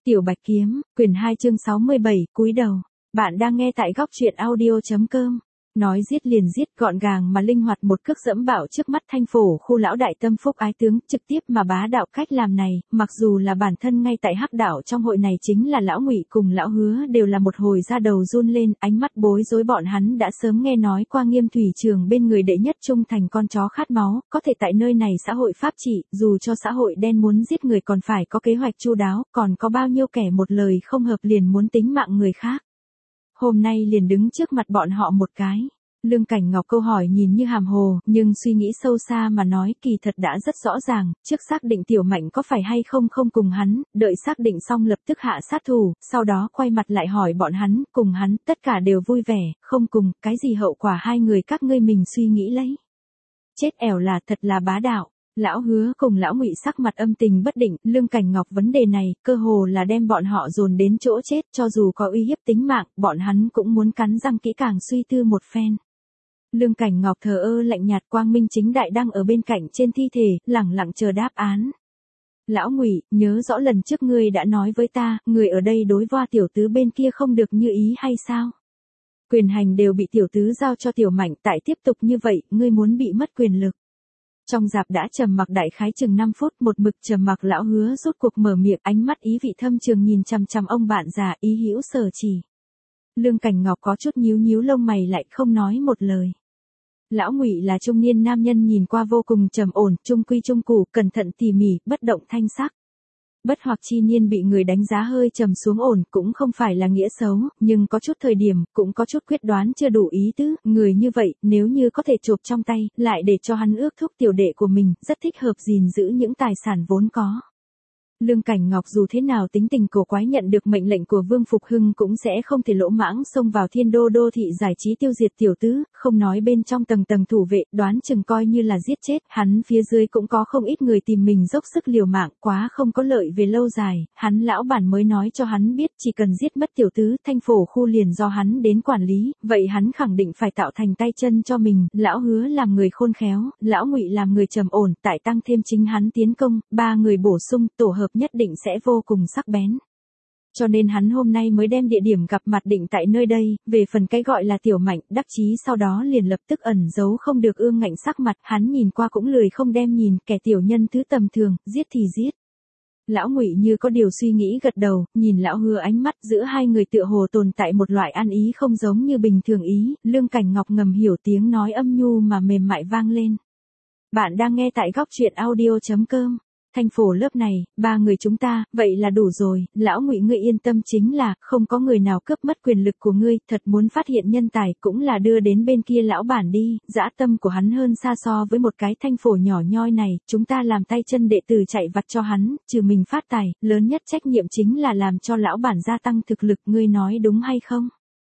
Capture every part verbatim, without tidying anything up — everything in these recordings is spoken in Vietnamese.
Tiểu Bạch Kiếm, quyển hai chương sáu mươi bảy, cúi đầu. Bạn đang nghe tại góc truyện audio.com. Nói giết liền giết, gọn gàng mà linh hoạt, một cước dẫm bạo trước mắt Thanh Phổ khu lão đại tâm phúc ái tướng, trực tiếp mà bá đạo cách làm này, mặc dù là bản thân ngay tại hắc đạo trong hội này chính là lão Ngụy cùng lão Hứa đều là một hồi da đầu run lên, ánh mắt bối rối, bọn hắn đã sớm nghe nói qua Nghiêm Thủy Trường bên người đệ nhất trung thành con chó khát máu, có thể tại nơi này xã hội pháp trị, dù cho xã hội đen muốn giết người còn phải có kế hoạch chu đáo, còn có bao nhiêu kẻ một lời không hợp liền muốn tính mạng người khác. Hôm nay liền đứng trước mặt bọn họ một cái. Lương Cảnh Ngọc câu hỏi nhìn như hàm hồ, nhưng suy nghĩ sâu xa mà nói kỳ thật đã rất rõ ràng, trước xác định Tiểu Mạnh có phải hay không không cùng hắn, đợi xác định xong lập tức hạ sát thủ, sau đó quay mặt lại hỏi bọn hắn, cùng hắn, tất cả đều vui vẻ, không cùng, cái gì hậu quả hai người các ngươi mình suy nghĩ lấy. Chết ẻo là thật là bá đạo. Lão Hứa cùng lão Ngụy sắc mặt âm tình bất định, Lương Cảnh Ngọc vấn đề này, cơ hồ là đem bọn họ dồn đến chỗ chết, cho dù có uy hiếp tính mạng, bọn hắn cũng muốn cắn răng kỹ càng suy tư một phen. Lương Cảnh Ngọc thờ ơ lạnh nhạt, quang minh chính đại đang ở bên cạnh trên thi thể, lẳng lặng chờ đáp án. Lão Ngụy, nhớ rõ lần trước ngươi đã nói với ta, người ở đây đối voa tiểu tứ bên kia không được như ý hay sao? Quyền hành đều bị tiểu tứ giao cho Tiểu Mạnh, tại tiếp tục như vậy, ngươi muốn bị mất quyền lực. Trong dạp đã trầm mặc đại khái chừng năm phút, một mực trầm mặc lão Hứa rốt cuộc mở miệng, ánh mắt ý vị thâm trường nhìn chằm chằm ông bạn già, ý hữu sở chỉ. Lương Cảnh Ngọc có chút nhíu nhíu lông mày lại không nói một lời. Lão Ngụy là trung niên nam nhân, nhìn qua vô cùng trầm ổn, trung quy trung cụ, cẩn thận tỉ mỉ, bất động thanh sắc. Bất hoặc chi niên bị người đánh giá hơi trầm xuống ổn, cũng không phải là nghĩa xấu, nhưng có chút thời điểm, cũng có chút quyết đoán chưa đủ ý tứ, người như vậy, nếu như có thể chộp trong tay, lại để cho hắn ước thúc tiểu đệ của mình, rất thích hợp gìn giữ những tài sản vốn có. Lương Cảnh Ngọc dù thế nào tính tình cổ quái, nhận được mệnh lệnh của Vương Phục Hưng cũng sẽ không thể lỗ mãng xông vào Thiên Đô đô thị giải trí tiêu diệt tiểu tứ, không nói bên trong tầng tầng thủ vệ, đoán chừng coi như là giết chết, hắn phía dưới cũng có không ít người tìm mình dốc sức liều mạng, quá không có lợi về lâu dài, hắn lão bản mới nói cho hắn biết chỉ cần giết mất tiểu tứ, Thanh Phổ khu liền do hắn đến quản lý, vậy hắn khẳng định phải tạo thành tay chân cho mình, lão Hứa làm người khôn khéo, lão Ngụy làm người trầm ổn, tại tăng thêm chính hắn tiến công, ba người bổ sung, tổ hợp nhất định sẽ vô cùng sắc bén. Cho nên hắn hôm nay mới đem địa điểm gặp mặt định tại nơi đây, về phần cái gọi là Tiểu Mạnh, đắc chí sau đó liền lập tức ẩn giấu không được ương ngạnh sắc mặt, hắn nhìn qua cũng lười không đem nhìn, kẻ tiểu nhân thứ tầm thường, giết thì giết. Lão Ngụy như có điều suy nghĩ gật đầu, nhìn lão Hứa, ánh mắt giữa hai người tựa hồ tồn tại một loại ăn ý không giống như bình thường ý, Lương Cảnh Ngọc ngầm hiểu, tiếng nói âm nhu mà mềm mại vang lên. Bạn đang nghe tại góc truyện audio.com. Thanh Phổ lớp này, ba người chúng ta, vậy là đủ rồi, lão Ngụy ngươi yên tâm, chính là, không có người nào cướp mất quyền lực của ngươi, thật muốn phát hiện nhân tài cũng là đưa đến bên kia lão bản đi, dã tâm của hắn hơn xa so với một cái Thanh Phổ nhỏ nhoi này, chúng ta làm tay chân đệ tử chạy vặt cho hắn, trừ mình phát tài, lớn nhất trách nhiệm chính là làm cho lão bản gia tăng thực lực, ngươi nói đúng hay không?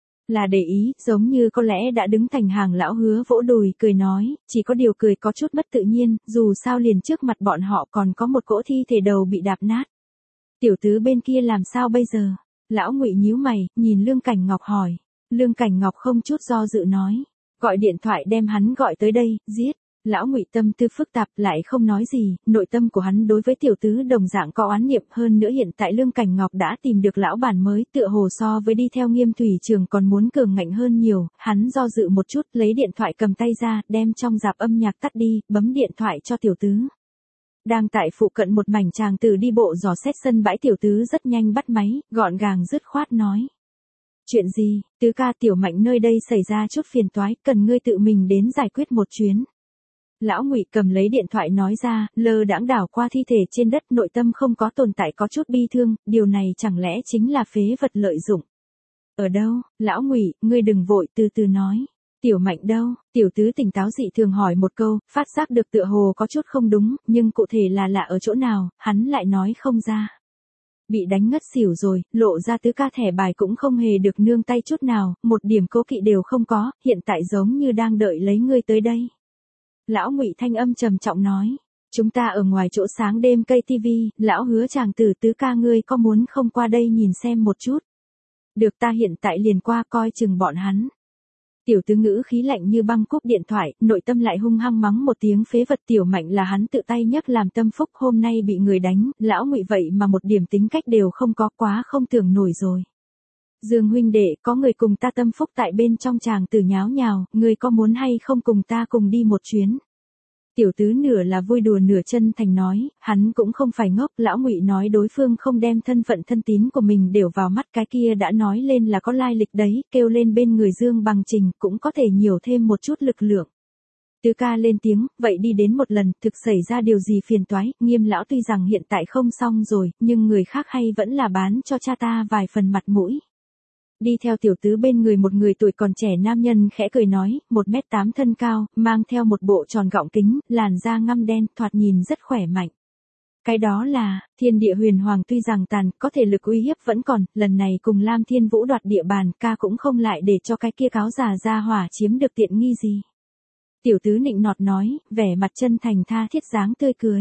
Là để ý, giống như có lẽ đã đứng thành hàng, lão Hứa vỗ đùi, cười nói, chỉ có điều cười có chút mất tự nhiên, dù sao liền trước mặt bọn họ còn có một cỗ thi thể đầu bị đạp nát. Tiểu tứ bên kia làm sao bây giờ? Lão Ngụy nhíu mày, nhìn Lương Cảnh Ngọc hỏi. Lương Cảnh Ngọc không chút do dự nói, gọi điện thoại đem hắn gọi tới đây, giết. Lão Ngụy tâm tư phức tạp lại không nói gì, nội tâm của hắn đối với tiểu tứ đồng dạng có oán niệm, hơn nữa hiện tại Lương Cảnh Ngọc đã tìm được lão bản mới, tựa hồ so với đi theo Nghiêm Thủy Trường còn muốn cường ngạnh hơn nhiều, hắn do dự một chút, lấy điện thoại cầm tay ra, đem trong dạp âm nhạc tắt đi, bấm điện thoại cho tiểu tứ. Đang tại phụ cận một mảnh chàng tử đi bộ dò xét sân bãi, tiểu tứ rất nhanh bắt máy, gọn gàng dứt khoát nói. Chuyện gì, tứ ca, Tiểu Mạnh nơi đây xảy ra chút phiền toái, cần ngươi tự mình đến giải quyết một chuyến. Lão Ngụy cầm lấy điện thoại nói ra, lơ đãng đảo qua thi thể trên đất, nội tâm không có tồn tại có chút bi thương, điều này chẳng lẽ chính là phế vật lợi dụng. Ở đâu, Lão Ngụy, ngươi đừng vội, từ từ nói. Tiểu Mạnh đâu? Tiểu tứ tỉnh táo dị thường hỏi một câu, phát giác được tựa hồ có chút không đúng, nhưng cụ thể là lạ ở chỗ nào, hắn lại nói không ra. Bị đánh ngất xỉu rồi, lộ ra tứ ca thẻ bài cũng không hề được nương tay chút nào, một điểm cố kỵ đều không có, hiện tại giống như đang đợi lấy ngươi tới đây. Lão Ngụy thanh âm trầm trọng nói, chúng ta ở ngoài chỗ sáng đêm cây tivi, lão Hứa chàng tử, tứ ca ngươi có muốn không qua đây nhìn xem một chút? Được, ta hiện tại liền qua, coi chừng bọn hắn. Tiểu tứ ngữ khí lạnh như băng cúp điện thoại, nội tâm lại hung hăng mắng một tiếng phế vật. Tiểu Mạnh là hắn tự tay nhấc làm tâm phúc, hôm nay bị người đánh, lão Ngụy vậy mà một điểm tính cách đều không có, quá không tưởng nổi rồi. Dương huynh đệ, có người cùng ta tâm phúc tại bên trong chàng tử nháo nhào, ngươi có muốn hay không cùng ta cùng đi một chuyến? Tiểu tứ nửa là vui đùa nửa chân thành nói, hắn cũng không phải ngốc, lão Ngụy nói đối phương không đem thân phận thân tín của mình đều vào mắt, cái kia đã nói lên là có lai lịch đấy, kêu lên bên người Dương Bằng Trình cũng có thể nhiều thêm một chút lực lượng. Tứ ca lên tiếng, vậy đi đến một lần, thực xảy ra điều gì phiền toái, Nghiêm lão tuy rằng hiện tại không xong rồi, nhưng người khác hay vẫn là bán cho cha ta vài phần mặt mũi. Đi theo tiểu tứ bên người một người tuổi còn trẻ nam nhân khẽ cười nói, một mét tám thân cao, mang theo một bộ tròn gọng kính, làn da ngăm đen, thoạt nhìn rất khỏe mạnh. Cái đó là, Thiên Địa Huyền Hoàng tuy rằng tàn, có thể lực uy hiếp vẫn còn, lần này cùng Lam Thiên Vũ đoạt địa bàn, ca cũng không lại để cho cái kia cáo già ra hỏa chiếm được tiện nghi gì. Tiểu tứ nịnh nọt nói, vẻ mặt chân thành tha thiết dáng tươi cười.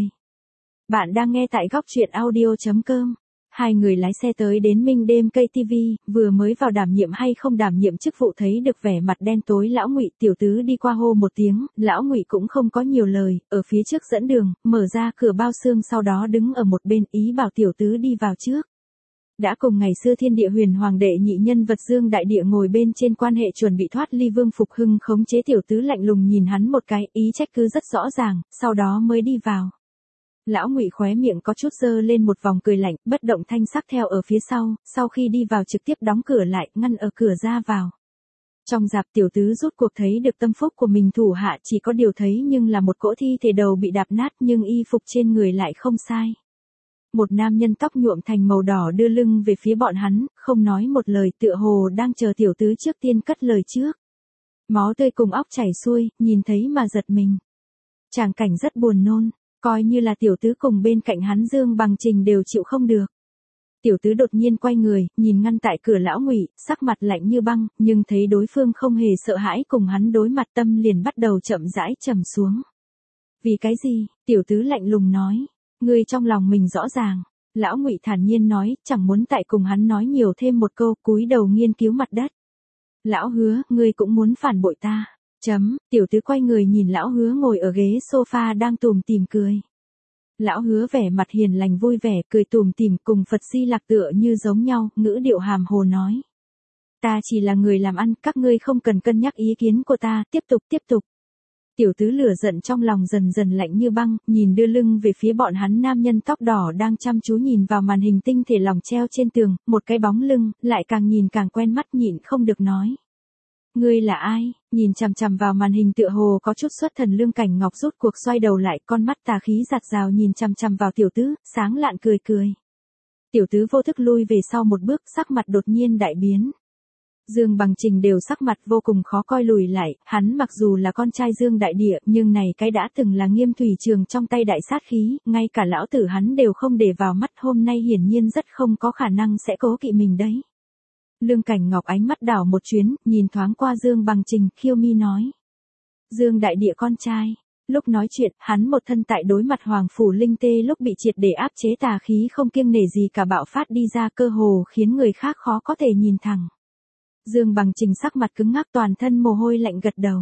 Bạn đang nghe tại góc truyện audio chấm com. Hai người lái xe tới đến Minh Đêm Cây ti vi, vừa mới vào đảm nhiệm hay không đảm nhiệm chức vụ thấy được vẻ mặt đen tối lão Ngụy, tiểu tứ đi qua hô một tiếng, lão Ngụy cũng không có nhiều lời, ở phía trước dẫn đường, mở ra cửa bao xương sau đó đứng ở một bên ý bảo tiểu tứ đi vào trước. Đã cùng ngày xưa Thiên Địa Huyền Hoàng đệ nhị nhân vật Dương Đại Địa ngồi bên trên quan hệ chuẩn bị thoát ly Vương Phục Hưng khống chế, tiểu tứ lạnh lùng nhìn hắn một cái, ý trách cứ rất rõ ràng, sau đó mới đi vào. Lão Ngụy khóe miệng có chút dơ lên một vòng cười lạnh, bất động thanh sắc theo ở phía sau, sau khi đi vào trực tiếp đóng cửa lại, ngăn ở cửa ra vào. Trong dạp tiểu tứ rút cuộc thấy được tâm phúc của mình thủ hạ, chỉ có điều thấy nhưng là một cỗ thi thể đầu bị đạp nát nhưng y phục trên người lại không sai. Một nam nhân tóc nhuộm thành màu đỏ đưa lưng về phía bọn hắn, không nói một lời, tựa hồ đang chờ tiểu tứ trước tiên cất lời trước. Máu tươi cùng óc chảy xuôi, nhìn thấy mà giật mình. Tràng cảnh rất buồn nôn. Coi như là tiểu tứ cùng bên cạnh hắn Dương Bằng Trình đều chịu không được. Tiểu tứ đột nhiên quay người, nhìn ngăn tại cửa lão Ngụy, sắc mặt lạnh như băng, nhưng thấy đối phương không hề sợ hãi cùng hắn đối mặt, tâm liền bắt đầu chậm rãi trầm xuống. Vì cái gì? Tiểu tứ lạnh lùng nói. Ngươi trong lòng mình rõ ràng. Lão Ngụy thản nhiên nói, chẳng muốn tại cùng hắn nói nhiều thêm một câu, cúi đầu nghiên cứu mặt đất. Lão Hứa, ngươi cũng muốn phản bội ta. Chấm, tiểu tứ quay người nhìn lão Hứa ngồi ở ghế sofa đang tủm tỉm cười. Lão Hứa vẻ mặt hiền lành vui vẻ, cười tủm tỉm cùng Phật Di Lặc tựa như giống nhau, ngữ điệu hàm hồ nói. Ta chỉ là người làm ăn, các ngươi không cần cân nhắc ý kiến của ta, tiếp tục tiếp tục. Tiểu tứ lửa giận trong lòng dần dần lạnh như băng, nhìn đưa lưng về phía bọn hắn nam nhân tóc đỏ đang chăm chú nhìn vào màn hình tinh thể lỏng treo trên tường, một cái bóng lưng, lại càng nhìn càng quen mắt, nhịn không được nói. Ngươi là ai? Nhìn chằm chằm vào màn hình tựa hồ có chút xuất thần Lương Cảnh Ngọc rút cuộc xoay đầu lại, con mắt tà khí giạt rào nhìn chằm chằm vào tiểu tứ, sáng lạn cười cười. Tiểu tứ vô thức lui về sau một bước, sắc mặt đột nhiên đại biến. Dương Bằng Trình đều sắc mặt vô cùng khó coi lùi lại, hắn mặc dù là con trai Dương Đại Địa, nhưng này cái đã từng là Nghiêm Thủy Trường trong tay đại sát khí, ngay cả lão tử hắn đều không để vào mắt, hôm nay hiển nhiên rất không có khả năng sẽ cố kỵ mình đấy. Lương Cảnh Ngọc ánh mắt đảo một chuyến, nhìn thoáng qua Dương Bằng Trình, khiêu mi nói. Dương Đại Địa con trai. Lúc nói chuyện, hắn một thân tại đối mặt Hoàng Phủ Linh Tê lúc bị triệt để áp chế tà khí không kiêng nể gì cả bạo phát đi ra, cơ hồ khiến người khác khó có thể nhìn thẳng. Dương Bằng Trình sắc mặt cứng ngắc, toàn thân mồ hôi lạnh gật đầu.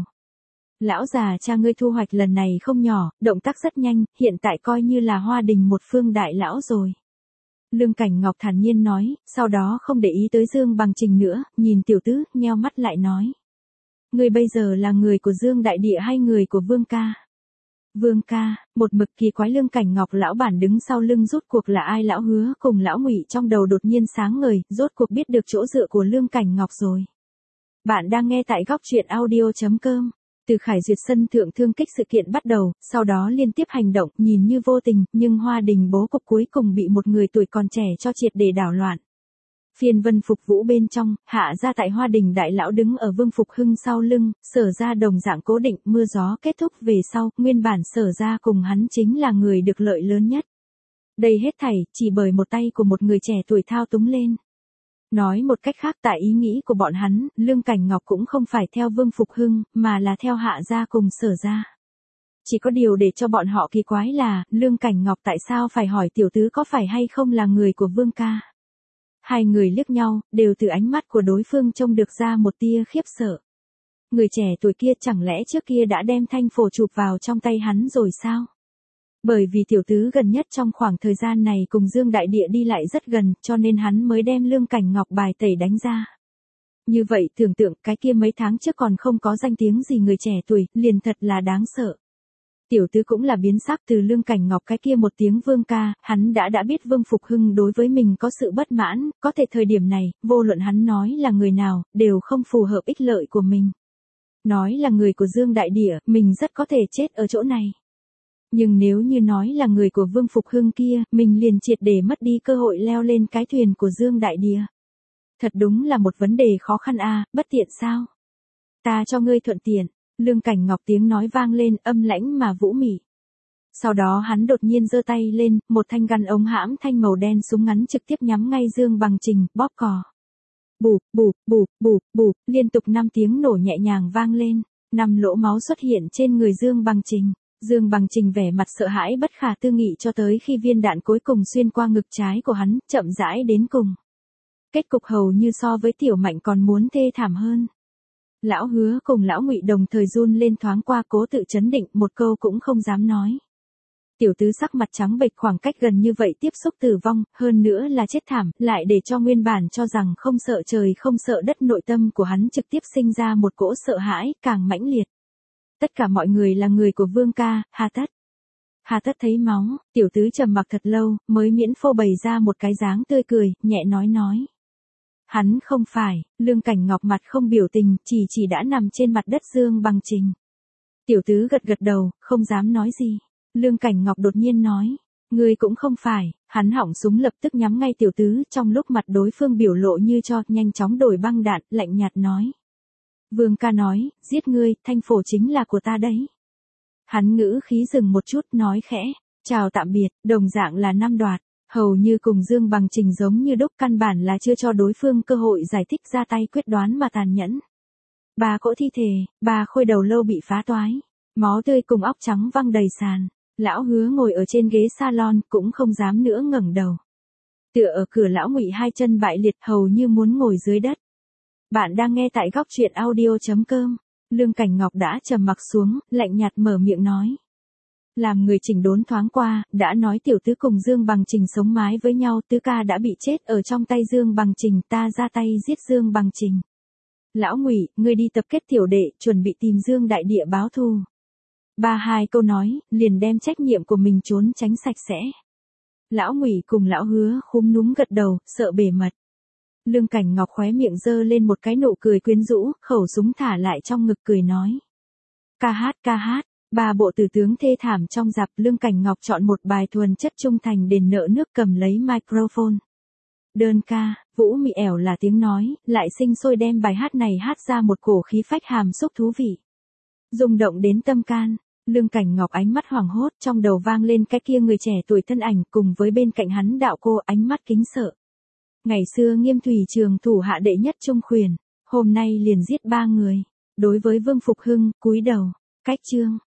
Lão già cha ngươi thu hoạch lần này không nhỏ, động tác rất nhanh, hiện tại coi như là Hoa Đình một phương đại lão rồi. Lương Cảnh Ngọc thản nhiên nói, sau đó không để ý tới Dương Bằng Trình nữa, nhìn tiểu tứ, nheo mắt lại nói. Ngươi bây giờ là người của Dương Đại Địa hay người của Vương ca? Vương ca, một mực kỳ quái Lương Cảnh Ngọc lão bản đứng sau lưng rốt cuộc là ai, lão Hứa cùng lão Ngụy trong đầu đột nhiên sáng ngời, rốt cuộc biết được chỗ dựa của Lương Cảnh Ngọc rồi. Bạn đang nghe tại góc truyện audio chấm com. Từ Khải Duyệt sân thượng thương kích sự kiện bắt đầu, sau đó liên tiếp hành động, nhìn như vô tình, nhưng Hoa Đình bố cục cuối cùng bị một người tuổi còn trẻ cho triệt để đảo loạn. Phiên Vân Phục Vũ bên trong, hạ ra tại Hoa Đình đại lão đứng ở Vương Phục Hưng sau lưng, Sở ra đồng dạng cố định, mưa gió kết thúc về sau, nguyên bản Sở ra cùng hắn chính là người được lợi lớn nhất. Đây hết thảy, chỉ bởi một tay của một người trẻ tuổi thao túng lên. Nói một cách khác, tại ý nghĩ của bọn hắn, Lương Cảnh Ngọc cũng không phải theo Vương Phục Hưng, mà là theo hạ gia cùng Sở ra. Chỉ có điều để cho bọn họ kỳ quái là, Lương Cảnh Ngọc tại sao phải hỏi tiểu tứ có phải hay không là người của Vương ca. Hai người liếc nhau, đều từ ánh mắt của đối phương trông được ra một tia khiếp sợ. Người trẻ tuổi kia chẳng lẽ trước kia đã đem thanh phổ chụp vào trong tay hắn rồi sao? Bởi vì tiểu tứ gần nhất trong khoảng thời gian này cùng Dương Đại Địa đi lại rất gần, cho nên hắn mới đem Lương Cảnh Ngọc bài tẩy đánh ra. Như vậy tưởng tượng cái kia mấy tháng trước còn không có danh tiếng gì người trẻ tuổi, liền thật là đáng sợ. Tiểu tứ cũng là biến sắc từ Lương Cảnh Ngọc cái kia một tiếng Vương ca, hắn đã đã biết Vương Phục Hưng đối với mình có sự bất mãn, có thể thời điểm này, vô luận hắn nói là người nào, đều không phù hợp ích lợi của mình. Nói là người của Dương Đại Địa, mình rất có thể chết ở chỗ này. Nhưng nếu như nói là người của Vương Phục Hưng kia, mình liền triệt để mất đi cơ hội leo lên cái thuyền của Dương Đại Địa. Thật đúng là một vấn đề khó khăn a, bất tiện sao? Ta cho ngươi thuận tiện, Lương Cảnh Ngọc tiếng nói vang lên âm lãnh mà vũ mị. Sau đó hắn đột nhiên giơ tay lên, một thanh gắn ống hãm thanh màu đen súng ngắn trực tiếp nhắm ngay Dương Bằng Trình, bóp cò. Bụp, bụp, bụp, bụp, bụp, liên tục năm tiếng nổ nhẹ nhàng vang lên, năm lỗ máu xuất hiện trên người Dương Bằng Trình. Dương Bằng Trình vẻ mặt sợ hãi bất khả tư nghị cho tới khi viên đạn cuối cùng xuyên qua ngực trái của hắn, chậm rãi đến cùng. Kết cục hầu như so với Tiểu Mạnh còn muốn thê thảm hơn. Lão Hứa cùng lão Ngụy đồng thời run lên thoáng qua cố tự chấn định, một câu cũng không dám nói. Tiểu tứ sắc mặt trắng bệch khoảng cách gần như vậy tiếp xúc tử vong, hơn nữa là chết thảm, lại để cho nguyên bản cho rằng không sợ trời không sợ đất nội tâm của hắn trực tiếp sinh ra một cỗ sợ hãi, càng mãnh liệt. Tất cả mọi người là người của Vương ca, Hà Tất. Hà Tất thấy máu, tiểu tứ trầm mặc thật lâu, mới miễn phô bày ra một cái dáng tươi cười, nhẹ nói nói. Hắn không phải, Lương Cảnh Ngọc mặt không biểu tình, chỉ chỉ đã nằm trên mặt đất Dương Bằng Trình. Tiểu tứ gật gật đầu, không dám nói gì. Lương Cảnh Ngọc đột nhiên nói, ngươi cũng không phải, hắn hỏng súng lập tức nhắm ngay tiểu tứ, trong lúc mặt đối phương biểu lộ như cho, nhanh chóng đổi băng đạn, lạnh nhạt nói. Vương ca nói, giết ngươi, thanh phổ chính là của ta đấy. Hắn ngữ khí dừng một chút, nói khẽ, chào tạm biệt, đồng dạng là năm đoạt, hầu như cùng Dương Bằng Trình giống như đúc, căn bản là chưa cho đối phương cơ hội giải thích, ra tay quyết đoán mà tàn nhẫn. Ba cỗ thi thể, ba khôi đầu lâu bị phá toái, máu tươi cùng óc trắng văng đầy sàn. Lão Hứa ngồi ở trên ghế salon, cũng không dám nữa ngẩng đầu. Tựa ở cửa lão Ngụy hai chân bại liệt, hầu như muốn ngồi dưới đất. Bạn đang nghe tại góc truyện audio chấm com. Lương Cảnh Ngọc đã trầm mặc xuống, lạnh nhạt mở miệng nói. Làm người chỉnh đốn thoáng qua, đã nói tiểu tứ cùng Dương Bằng Trình sống mái với nhau, tứ ca đã bị chết ở trong tay Dương Bằng Trình, ta ra tay giết Dương Bằng Trình. Lão Ngụy, ngươi đi tập kết tiểu đệ, chuẩn bị tìm Dương Đại Địa báo thù. Ba hai câu nói, liền đem trách nhiệm của mình trốn tránh sạch sẽ. Lão Ngụy cùng lão Hứa khúm núm gật đầu, sợ bề mật. Lương Cảnh Ngọc khóe miệng giơ lên một cái nụ cười quyến rũ, khẩu súng thả lại trong ngực cười nói. Ca hát ca hát, ba bộ tử tướng thê thảm trong dạp. Lương Cảnh Ngọc chọn một bài thuần chất trung thành đền nợ nước, cầm lấy microphone. Đơn ca, vũ mị ẻo là tiếng nói, lại sinh sôi đem bài hát này hát ra một cổ khí phách hàm xúc thú vị. Rung động đến tâm can. Lương Cảnh Ngọc ánh mắt hoảng hốt, trong đầu vang lên cái kia người trẻ tuổi thân ảnh, cùng với bên cạnh hắn đạo cô ánh mắt kính sợ. Ngày xưa Nghiêm Thủy Trường thủ hạ đệ nhất trung khuyền, hôm nay liền giết ba người. Đối với Vương Phục Hưng, cúi đầu. Cách chương.